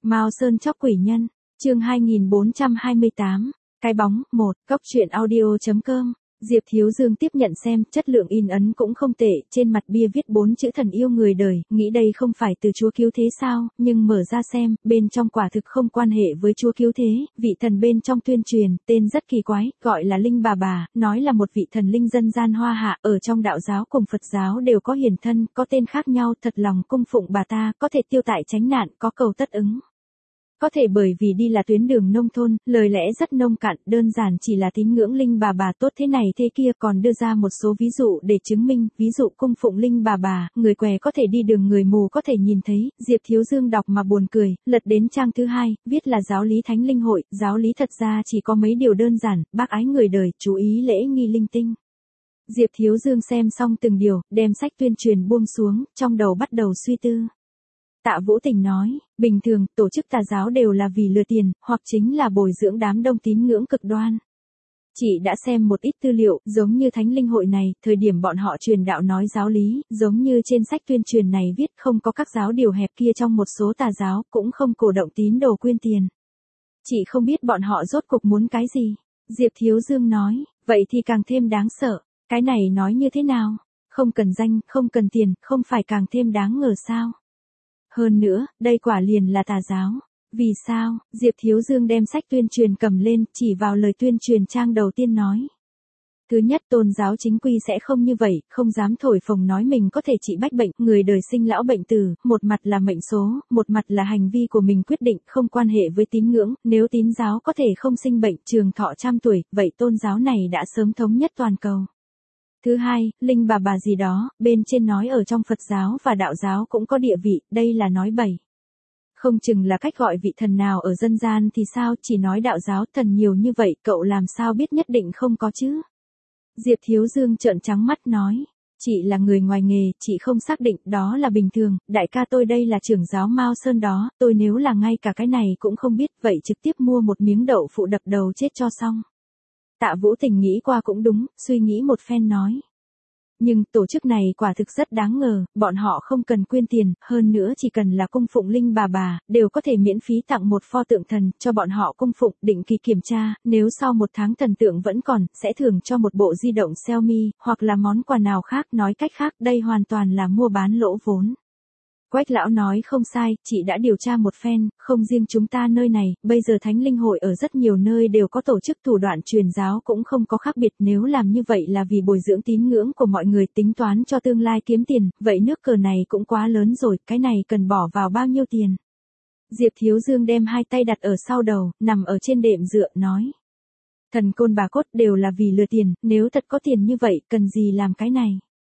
Mao Sơn chóc quỷ nhân, chương 2428, cái bóng, 1, Cóc truyện audio.com. Diệp Thiếu Dương tiếp nhận xem, chất lượng in ấn cũng không tệ, trên mặt bia viết 4 chữ thần yêu người đời, nghĩ đây không phải từ Chúa Cứu Thế sao, nhưng mở ra xem, bên trong quả thực không quan hệ với Chúa Cứu Thế, vị thần bên trong tuyên truyền, tên rất kỳ quái, gọi là Linh Bà, nói là một vị thần linh dân gian hoa hạ, ở trong đạo giáo cùng Phật giáo đều có hiển thân, có tên khác nhau, thật lòng cung phụng bà ta, có thể tiêu tại chánh nạn, có cầu tất ứng. Có thể bởi vì đi là tuyến đường nông thôn, lời lẽ rất nông cạn, đơn giản chỉ là tín ngưỡng Linh bà tốt thế này thế kia, còn đưa ra một số ví dụ để chứng minh, ví dụ cung phụng Linh bà, người què có thể đi đường người mù có thể nhìn thấy. Diệp Thiếu Dương đọc mà buồn cười, lật đến trang thứ 2, viết là giáo lý thánh linh hội, giáo lý thật ra chỉ có mấy điều đơn giản, bác ái người đời, chú ý lễ nghi linh tinh. Diệp Thiếu Dương xem xong từng điều, đem sách tuyên truyền buông xuống, trong đầu bắt đầu suy tư. Tạ Vũ Tình nói, bình thường, tổ chức tà giáo đều là vì lừa tiền, hoặc chính là bồi dưỡng đám đông tín ngưỡng cực đoan. Chị đã xem một ít tư liệu, giống như thánh linh hội này, thời điểm bọn họ truyền đạo nói giáo lý, giống như trên sách tuyên truyền này viết không có các giáo điều hẹp kia trong một số tà giáo, cũng không cổ động tín đồ quyên tiền. Chị không biết bọn họ rốt cuộc muốn cái gì. Diệp Thiếu Dương nói, vậy thì càng thêm đáng sợ, cái này nói như thế nào? Không cần danh, không cần tiền, không phải càng thêm đáng ngờ sao? Hơn nữa, đây quả liền là tà giáo. Vì sao? Diệp Thiếu Dương đem sách tuyên truyền cầm lên, chỉ vào lời tuyên truyền trang đầu tiên nói. Thứ nhất, tôn giáo chính quy sẽ không như vậy, không dám thổi phồng nói mình có thể trị bách bệnh, người đời sinh lão bệnh tử, một mặt là mệnh số, một mặt là hành vi của mình quyết định, không quan hệ với tín ngưỡng, nếu tín giáo có thể không sinh bệnh, trường thọ trăm tuổi, vậy tôn giáo này đã sớm thống nhất toàn cầu. Thứ hai, Linh bà gì đó, bên trên nói ở trong Phật giáo và đạo giáo cũng có địa vị, đây là nói bậy. Không chừng là cách gọi vị thần nào ở dân gian thì sao, chỉ nói đạo giáo thần nhiều như vậy, cậu làm sao biết nhất định không có chứ? Diệp Thiếu Dương trợn trắng mắt nói, chị là người ngoài nghề, chị không xác định, đó là bình thường, đại ca tôi đây là trưởng giáo Mao Sơn đó, tôi nếu là ngay cả cái này cũng không biết, vậy trực tiếp mua một miếng đậu phụ đập đầu chết cho xong. Tạ Vũ Tình nghĩ qua cũng đúng, suy nghĩ một phen nói. Nhưng tổ chức này quả thực rất đáng ngờ, bọn họ không cần quyên tiền, hơn nữa chỉ cần là cung phụng Linh bà, đều có thể miễn phí tặng một pho tượng thần, cho bọn họ cung phụng, định kỳ kiểm tra, nếu sau 1 tháng thần tượng vẫn còn, sẽ thưởng cho một bộ di động Xiaomi, hoặc là món quà nào khác, nói cách khác, đây hoàn toàn là mua bán lỗ vốn. Quách lão nói không sai, chị đã điều tra một phen, không riêng chúng ta nơi này, bây giờ thánh linh hội ở rất nhiều nơi đều có tổ chức thủ đoạn truyền giáo cũng không có khác biệt, nếu làm như vậy là vì bồi dưỡng tín ngưỡng của mọi người, tính toán cho tương lai kiếm tiền, vậy nước cờ này cũng quá lớn rồi, cái này cần bỏ vào bao nhiêu tiền? Diệp Thiếu Dương đem 2 tay đặt ở sau đầu, nằm ở trên đệm dựa, nói. Thần côn bà cốt đều là vì lừa tiền, nếu thật có tiền như vậy, cần gì làm cái này?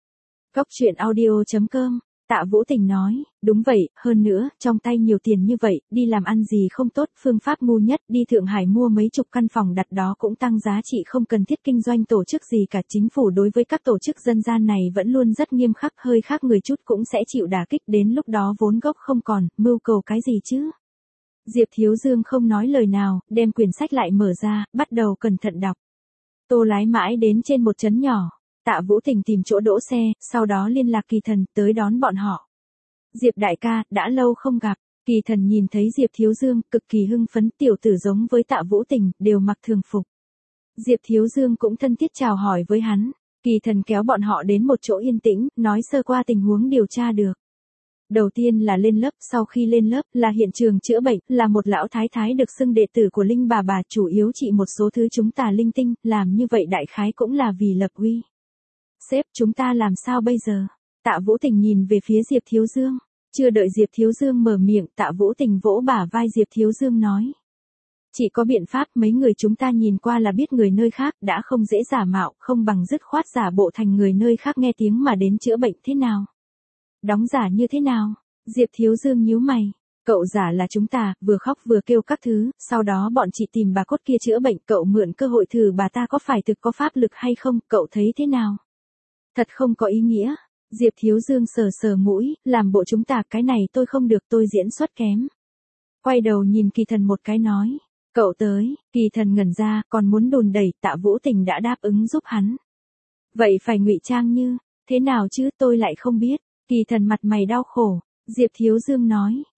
Cóc truyện audio.com. Tạ Vũ Tình nói, đúng vậy, hơn nữa, trong tay nhiều tiền như vậy, đi làm ăn gì không tốt, phương pháp ngu nhất, đi Thượng Hải mua mấy chục căn phòng đặt đó cũng tăng giá trị, không cần thiết kinh doanh tổ chức gì cả, chính phủ đối với các tổ chức dân gian này vẫn luôn rất nghiêm khắc, hơi khác người chút cũng sẽ chịu đả kích, đến lúc đó vốn gốc không còn, mưu cầu cái gì chứ? Diệp Thiếu Dương không nói lời nào, đem quyển sách lại mở ra, bắt đầu cẩn thận đọc. Tô lái mãi đến trên một trấn nhỏ. Tạ Vũ Tình tìm chỗ đỗ xe, sau đó liên lạc Kỳ Thần, tới đón bọn họ. Diệp đại ca, đã lâu không gặp. Kỳ Thần nhìn thấy Diệp Thiếu Dương, cực kỳ hưng phấn, tiểu tử giống với Tạ Vũ Tình, đều mặc thường phục. Diệp Thiếu Dương cũng thân thiết chào hỏi với hắn. Kỳ Thần kéo bọn họ đến một chỗ yên tĩnh, nói sơ qua tình huống điều tra được. Đầu tiên là lên lớp, sau khi lên lớp, là hiện trường chữa bệnh, là một lão thái thái được xưng đệ tử của Linh bà, chủ yếu trị một số thứ chúng tà linh tinh, làm như vậy đại khái cũng là vì lập uy. Sếp, chúng ta làm sao bây giờ? Tạ Vũ Tình nhìn về phía Diệp Thiếu Dương. Chưa đợi Diệp Thiếu Dương mở miệng, Tạ Vũ Tình vỗ bả vai Diệp Thiếu Dương nói. Chỉ có biện pháp, mấy người chúng ta nhìn qua là biết người nơi khác, đã không dễ giả mạo, không bằng dứt khoát giả bộ thành người nơi khác nghe tiếng mà đến chữa bệnh thế nào? Đóng giả như thế nào? Diệp Thiếu Dương nhíu mày. Cậu giả là chúng ta, vừa khóc vừa kêu các thứ, sau đó bọn chị tìm bà cốt kia chữa bệnh, cậu mượn cơ hội thử bà ta có phải thực có pháp lực hay không, cậu thấy thế nào? Thật không có ý nghĩa. Diệp Thiếu Dương sờ mũi, làm bộ chúng ta, cái này tôi không được, tôi diễn xuất kém. Quay đầu nhìn Kỳ Thần một cái nói, cậu tới. Kỳ Thần ngẩn ra, còn muốn đùn đẩy, Tạ Vũ Tình đã đáp ứng giúp hắn. Vậy phải ngụy trang như thế nào chứ, tôi lại không biết. Kỳ Thần mặt mày đau khổ. Diệp Thiếu Dương nói,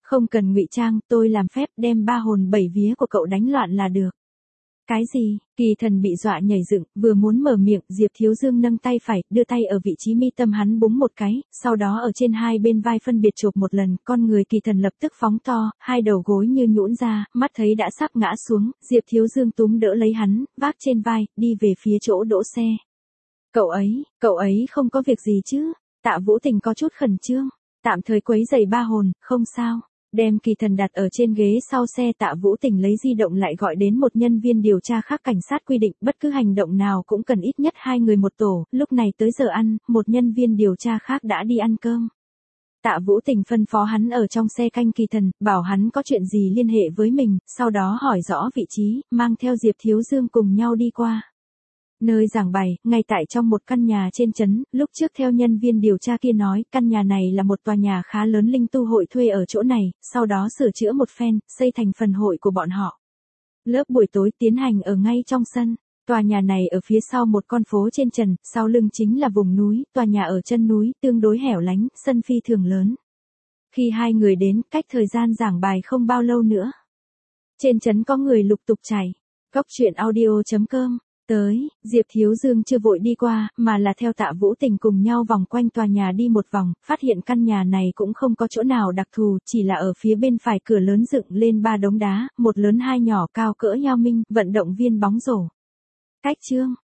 Không cần ngụy trang, tôi làm phép đem ba hồn bảy vía của cậu đánh loạn là được. Cái gì? Kỳ Thần bị dọa nhảy dựng, vừa muốn mở miệng, Diệp Thiếu Dương nâng tay phải, đưa tay ở vị trí mi tâm hắn búng một cái, sau đó ở trên hai bên vai phân biệt chộp một lần, con người Kỳ Thần lập tức phóng to, hai đầu gối như nhũn ra, mắt thấy đã sắp ngã xuống, Diệp Thiếu Dương túm đỡ lấy hắn, vác trên vai, đi về phía chỗ đỗ xe. Cậu ấy không có việc gì chứ? Tạ Vũ Tình có chút khẩn trương, tạm thời quấy rầy ba hồn, không sao. Đem Kỳ Thần đặt ở trên ghế sau xe, Tạ Vũ Tình lấy di động lại gọi đến một nhân viên điều tra khác. Cảnh sát quy định bất cứ hành động nào cũng cần ít nhất 2 người một tổ, lúc này tới giờ ăn, một nhân viên điều tra khác đã đi ăn cơm. Tạ Vũ Tình phân phó hắn ở trong xe canh Kỳ Thần, bảo hắn có chuyện gì liên hệ với mình, sau đó hỏi rõ vị trí, mang theo Diệp Thiếu Dương cùng nhau đi qua. Nơi giảng bài, ngay tại trong một căn nhà trên trấn, lúc trước theo nhân viên điều tra kia nói, căn nhà này là một tòa nhà khá lớn linh tu hội thuê ở chỗ này, sau đó sửa chữa một phen, xây thành phần hội của bọn họ. Lớp buổi tối tiến hành ở ngay trong sân. Tòa nhà này ở phía sau một con phố trên trần, sau lưng chính là vùng núi, tòa nhà ở chân núi, tương đối hẻo lánh, sân phi thường lớn. Khi hai người đến, cách thời gian giảng bài không bao lâu nữa. Trên trấn có người lục tục chảy. Cóc truyện audio.com Tới, Diệp Thiếu Dương chưa vội đi qua, mà là theo Tạ Vũ Tình cùng nhau vòng quanh tòa nhà đi một vòng, phát hiện căn nhà này cũng không có chỗ nào đặc thù, chỉ là ở phía bên phải cửa lớn dựng lên 3 đống đá, một lớn hai nhỏ cao cỡ nhau minh, vận động viên bóng rổ. Cách chương